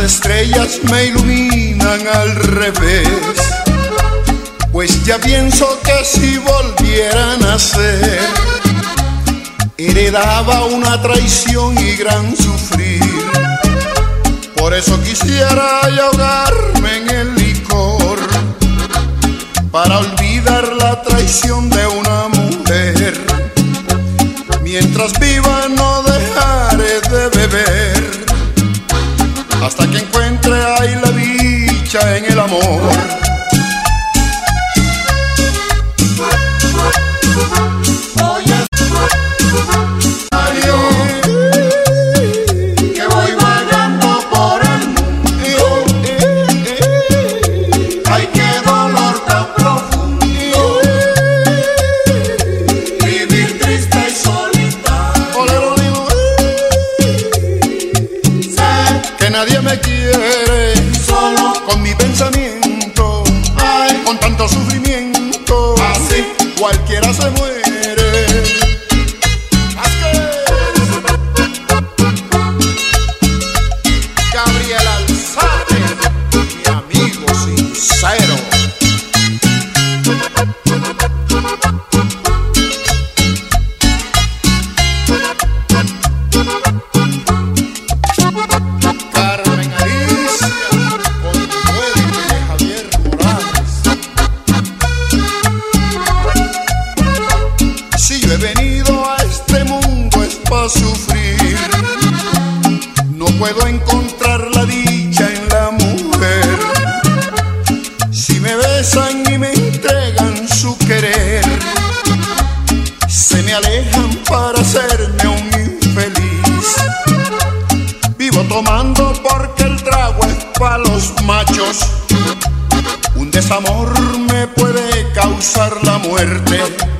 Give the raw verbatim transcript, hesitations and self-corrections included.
estrellas me iluminan al revés, pues ya pienso que si volviera a nacer, heredaba una traición y gran sufrir. Por eso quisiera ahogarme en el licor, para olvidar la traición de una mujer. Mientras viva no dejaré de beber, hasta que encuentre ahí la dicha en el amor. Oye, que voy vagando por el mundo, ay, qué dolor tan profundo, vivir triste y solitario. Sé que nadie me quiere, solo con mi pensamiento, ay, con tanto sufrimiento, así cualquiera se muere. Gabriel Alzate, mi amigo sincero. Carmen Alicia, con Puente de Javier Morales. Si yo he venido a este mundo es para sufrir, no puedo encontrar la dicha en la mujer. Si me besan y me entregan su querer, se me alejan para hacerme un infeliz. Vivo tomando porque el trago es para los machos. Un desamor me puede causar la muerte.